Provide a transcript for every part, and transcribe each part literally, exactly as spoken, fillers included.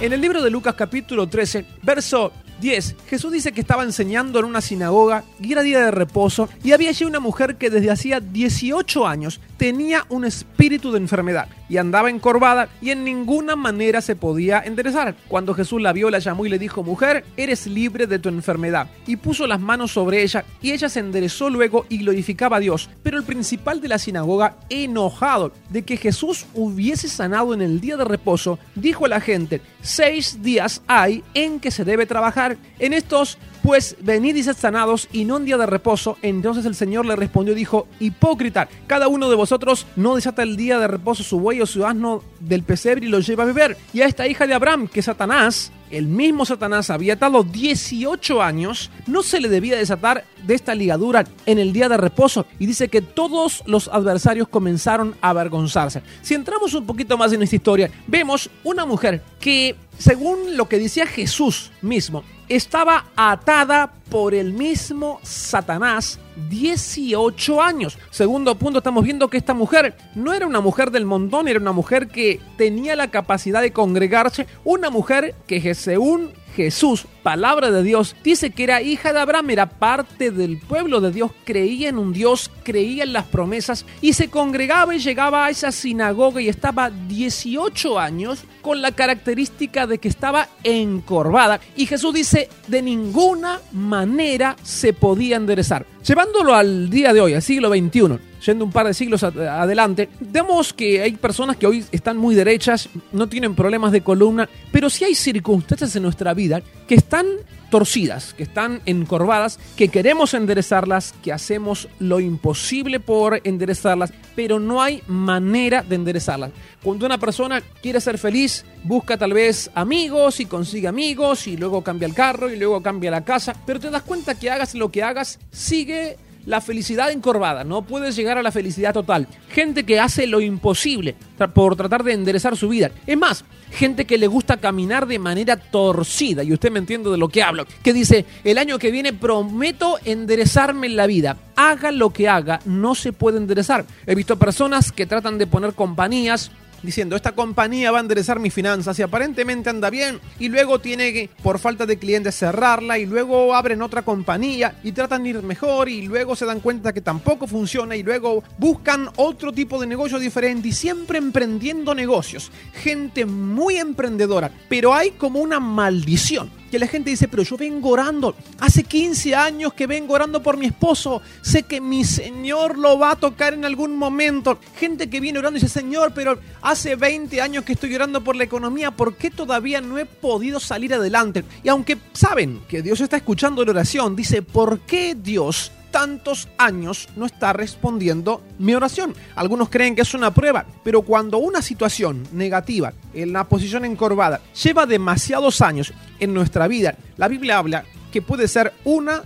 En el libro de Lucas capítulo trece, verso diez, Jesús dice que estaba enseñando en una sinagoga y era día de reposo y había allí una mujer que desde hacía dieciocho años tenía un espíritu de enfermedad y andaba encorvada y en ninguna manera se podía enderezar. Cuando Jesús la vio, la llamó y le dijo: mujer, eres libre de tu enfermedad. Y puso las manos sobre ella y ella se enderezó luego y glorificaba a Dios. Pero el principal de la sinagoga, enojado de que Jesús hubiese sanado en el día de reposo, dijo a la gente: seis días hay en que se debe trabajar. En estos, pues, venid y sed sanados, y no en día de reposo. Entonces el Señor le respondió y dijo: hipócrita, cada uno de vosotros no desata el día de reposo su buey o su asno del pesebre y lo lleva a beber. Y a esta hija de Abraham, que Satanás, el mismo Satanás, había atado dieciocho años, no se le debía desatar de esta ligadura en el día de reposo. Y dice que todos los adversarios comenzaron a avergonzarse. Si entramos un poquito más en esta historia, vemos una mujer que, según lo que decía Jesús mismo, estaba atada por el mismo Satanás dieciocho años. Segundo punto, estamos viendo que esta mujer no era una mujer del montón, era una mujer que tenía la capacidad de congregarse, una mujer que, según Jesús, palabra de Dios, dice que era hija de Abraham, era parte del pueblo de Dios, creía en un Dios, creía en las promesas y se congregaba y llegaba a esa sinagoga y estaba dieciocho años con la característica de que estaba encorvada. Y Jesús dice: de ninguna manera se podía enderezar. Llevándolo al día de hoy, al siglo veintiuno, yendo un par de siglos adelante, vemos que hay personas que hoy están muy derechas, no tienen problemas de columna, pero sí hay circunstancias en nuestra vida que están torcidas, que están encorvadas, que queremos enderezarlas, que hacemos lo imposible por enderezarlas, pero no hay manera de enderezarlas. Cuando una persona quiere ser feliz, busca tal vez amigos y consigue amigos y luego cambia el carro y luego cambia la casa, pero te das cuenta que hagas lo que hagas, sigue la felicidad encorvada, no puedes llegar a la felicidad total. Gente que hace lo imposible tra- por tratar de enderezar su vida. Es más, gente que le gusta caminar de manera torcida, y usted me entiende de lo que hablo, que dice: el año que viene prometo enderezarme en la vida. Haga lo que haga, no se puede enderezar. He visto personas que tratan de poner compañías diciendo: esta compañía va a enderezar mis finanzas, y aparentemente anda bien, y luego tiene que, por falta de clientes, cerrarla, y luego abren otra compañía y tratan de ir mejor, y luego se dan cuenta que tampoco funciona, y luego buscan otro tipo de negocio diferente, y siempre emprendiendo negocios. Gente muy emprendedora, pero hay como una maldición, que la gente dice: pero yo vengo orando, hace quince años que vengo orando por mi esposo, sé que mi Señor lo va a tocar en algún momento. Gente que viene orando y dice: Señor, pero hace veinte años que estoy orando por la economía, ¿por qué todavía no he podido salir adelante? Y aunque saben que Dios está escuchando la oración, dice: ¿por qué Dios tantos años no está respondiendo mi oración? Algunos creen que es una prueba, pero cuando una situación negativa, en la posición encorvada, lleva demasiados años en nuestra vida, la Biblia habla que puede ser una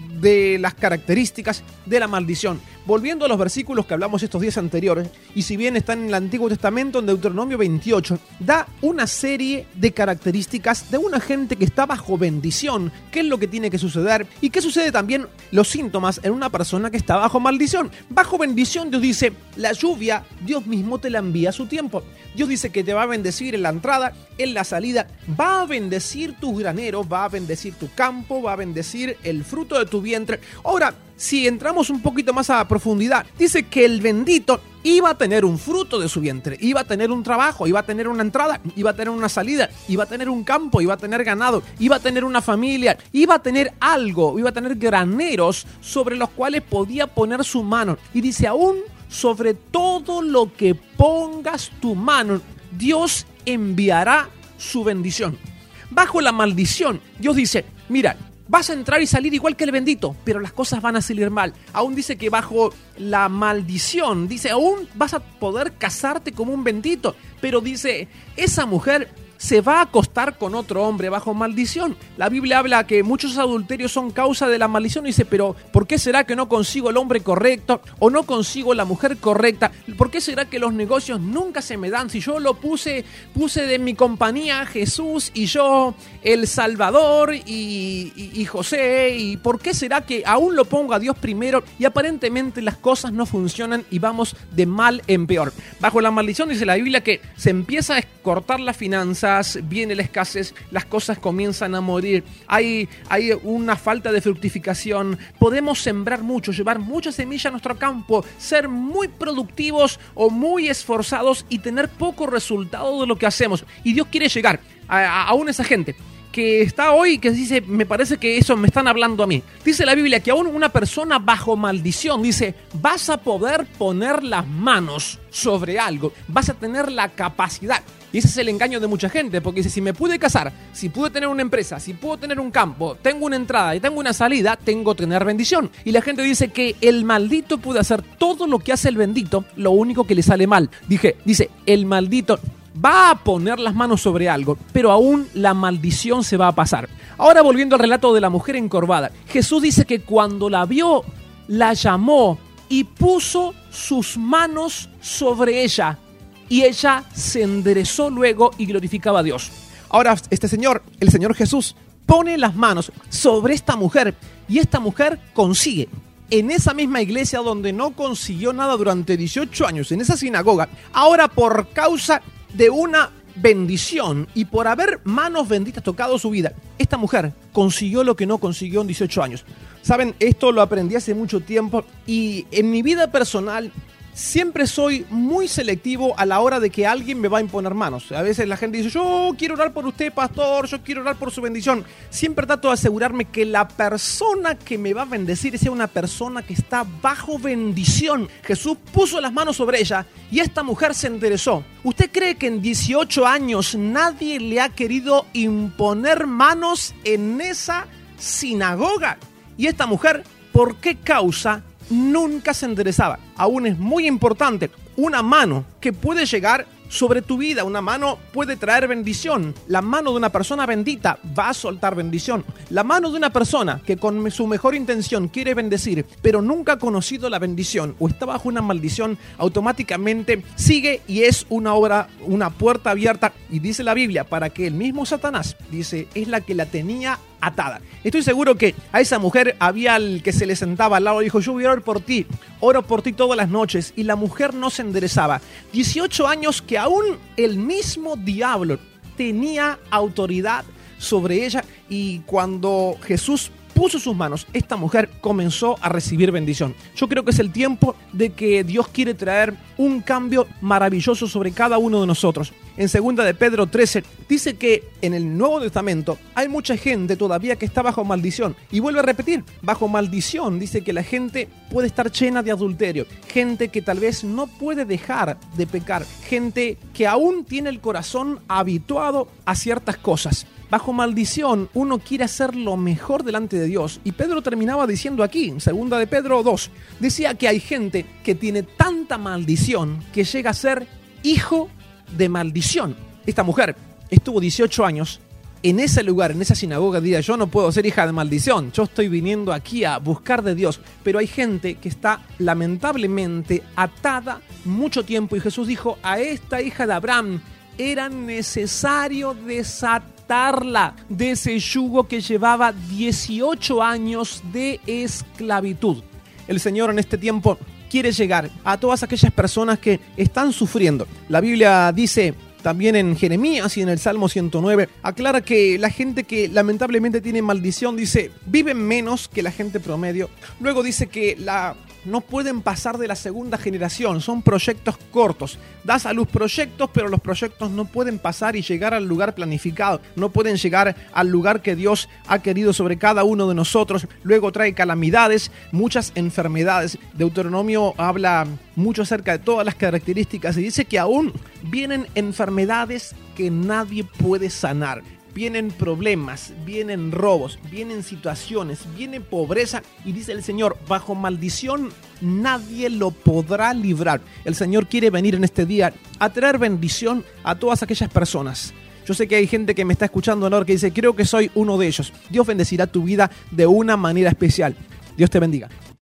de las características de la maldición. Volviendo a los versículos que hablamos estos días anteriores, y si bien están en el Antiguo Testamento, en Deuteronomio veintiocho, da una serie de características de una gente que está bajo bendición, qué es lo que tiene que suceder, y qué sucede también, los síntomas en una persona que está bajo maldición. Bajo bendición, Dios dice: la lluvia, Dios mismo te la envía a su tiempo. Dios dice que te va a bendecir en la entrada, en la salida, va a bendecir tus graneros, va a bendecir tu campo, va a bendecir el fruto de tu vientre. Ahora, si entramos un poquito más a profundidad, dice que el bendito iba a tener un fruto de su vientre, iba a tener un trabajo, iba a tener una entrada, iba a tener una salida, iba a tener un campo, iba a tener ganado, iba a tener una familia, iba a tener algo, iba a tener graneros sobre los cuales podía poner su mano. Y dice: aún sobre todo lo que pongas tu mano, Dios enviará su bendición. Bajo la maldición, Dios dice: mira, vas a entrar y salir igual que el bendito, pero las cosas van a salir mal. Aún dice que bajo la maldición, dice, aún vas a poder casarte como un bendito, pero dice, esa mujer se va a acostar con otro hombre bajo maldición. La Biblia habla que muchos adulterios son causa de la maldición y dice, pero ¿por qué será que no consigo el hombre correcto o no consigo la mujer correcta? ¿Por qué será que los negocios nunca se me dan? Si yo lo puse, puse de mi compañía Jesús y yo el Salvador y, y, y José, ¿y por qué será que aún lo pongo a Dios primero y aparentemente las cosas no funcionan y vamos de mal en peor? Bajo la maldición dice la Biblia que se empieza a cortar la finanza, tormentas, viene la escasez, las cosas comienzan a morir, hay, hay una falta de fructificación. Podemos sembrar mucho, llevar mucha semilla a nuestro campo, ser muy productivos o muy esforzados y tener poco resultado de lo que hacemos. Y Dios quiere llegar a, a, aún esa gente que está hoy, que dice, me parece que eso me están hablando a mí. Dice la Biblia que aún una persona bajo maldición, dice, vas a poder poner las manos sobre algo, vas a tener la capacidad. Y ese es el engaño de mucha gente, porque dice, si me pude casar, si pude tener una empresa, si puedo tener un campo, tengo una entrada y tengo una salida, tengo que tener bendición. Y la gente dice que el maldito puede hacer todo lo que hace el bendito, lo único que le sale mal. Dije, dice, el maldito va a poner las manos sobre algo, pero aún la maldición se va a pasar. Ahora, volviendo al relato de la mujer encorvada, Jesús dice que cuando la vio, la llamó y puso sus manos sobre ella, y ella se enderezó luego y glorificaba a Dios. Ahora, este señor, el Señor Jesús, pone las manos sobre esta mujer, y esta mujer consigue. En esa misma iglesia donde no consiguió nada durante dieciocho años, en esa sinagoga, ahora por causa de una bendición y por haber manos benditas tocado su vida, esta mujer consiguió lo que no consiguió en dieciocho años. Saben, esto lo aprendí hace mucho tiempo y en mi vida personal siempre soy muy selectivo a la hora de que alguien me va a imponer manos. A veces la gente dice, yo quiero orar por usted, pastor, yo quiero orar por su bendición. Siempre trato de asegurarme que la persona que me va a bendecir sea una persona que está bajo bendición. Jesús puso las manos sobre ella y esta mujer se enderezó. ¿Usted cree que en dieciocho años nadie le ha querido imponer manos en esa sinagoga? Y esta mujer, ¿por qué causa nunca se enderezaba? Aún es muy importante, una mano que puede llegar sobre tu vida, una mano puede traer bendición. La mano de una persona bendita va a soltar bendición. La mano de una persona que con su mejor intención quiere bendecir, pero nunca ha conocido la bendición o está bajo una maldición, automáticamente sigue y es una obra, una puerta abierta. Y dice la Biblia, para que el mismo Satanás, dice, es la que la tenía atada. Estoy seguro que a esa mujer había el que se le sentaba al lado y dijo, yo voy a orar por ti, oro por ti todas las noches, y la mujer no se enderezaba. dieciocho años que aún el mismo diablo tenía autoridad sobre ella, y cuando Jesús puso sus manos, esta mujer comenzó a recibir bendición. Yo creo que es el tiempo de que Dios quiere traer un cambio maravilloso sobre cada uno de nosotros. En segunda de Pedro trece dice que en el Nuevo Testamento hay mucha gente todavía que está bajo maldición. Y vuelve a repetir, bajo maldición dice que la gente puede estar llena de adulterio, gente que tal vez no puede dejar de pecar, gente que aún tiene el corazón habituado a ciertas cosas. Bajo maldición, uno quiere hacer lo mejor delante de Dios. Y Pedro terminaba diciendo aquí, en segunda de Pedro dos, decía que hay gente que tiene tanta maldición que llega a ser hijo de maldición. Esta mujer estuvo dieciocho años en ese lugar, en esa sinagoga, diría, yo no puedo ser hija de maldición, yo estoy viniendo aquí a buscar de Dios. Pero hay gente que está lamentablemente atada mucho tiempo, y Jesús dijo, a esta hija de Abraham era necesario desatarla de ese yugo que llevaba dieciocho años de esclavitud. El Señor en este tiempo quiere llegar a todas aquellas personas que están sufriendo. La Biblia dice también en Jeremías y en el Salmo ciento nueve, aclara que la gente que lamentablemente tiene maldición, dice, viven menos que la gente promedio. Luego dice que la no pueden pasar de la segunda generación, son proyectos cortos. Das a luz proyectos, pero los proyectos no pueden pasar y llegar al lugar planificado, no pueden llegar al lugar que Dios ha querido sobre cada uno de nosotros. Luego trae calamidades, muchas enfermedades. Deuteronomio habla mucho acerca de todas las características y dice que aún vienen enfermedades que nadie puede sanar. Vienen problemas, vienen robos, vienen situaciones, viene pobreza, y dice el Señor, bajo maldición nadie lo podrá librar. El Señor quiere venir en este día a traer bendición a todas aquellas personas. Yo sé que hay gente que me está escuchando ahora que dice, creo que soy uno de ellos. Dios bendecirá tu vida de una manera especial. Dios te bendiga.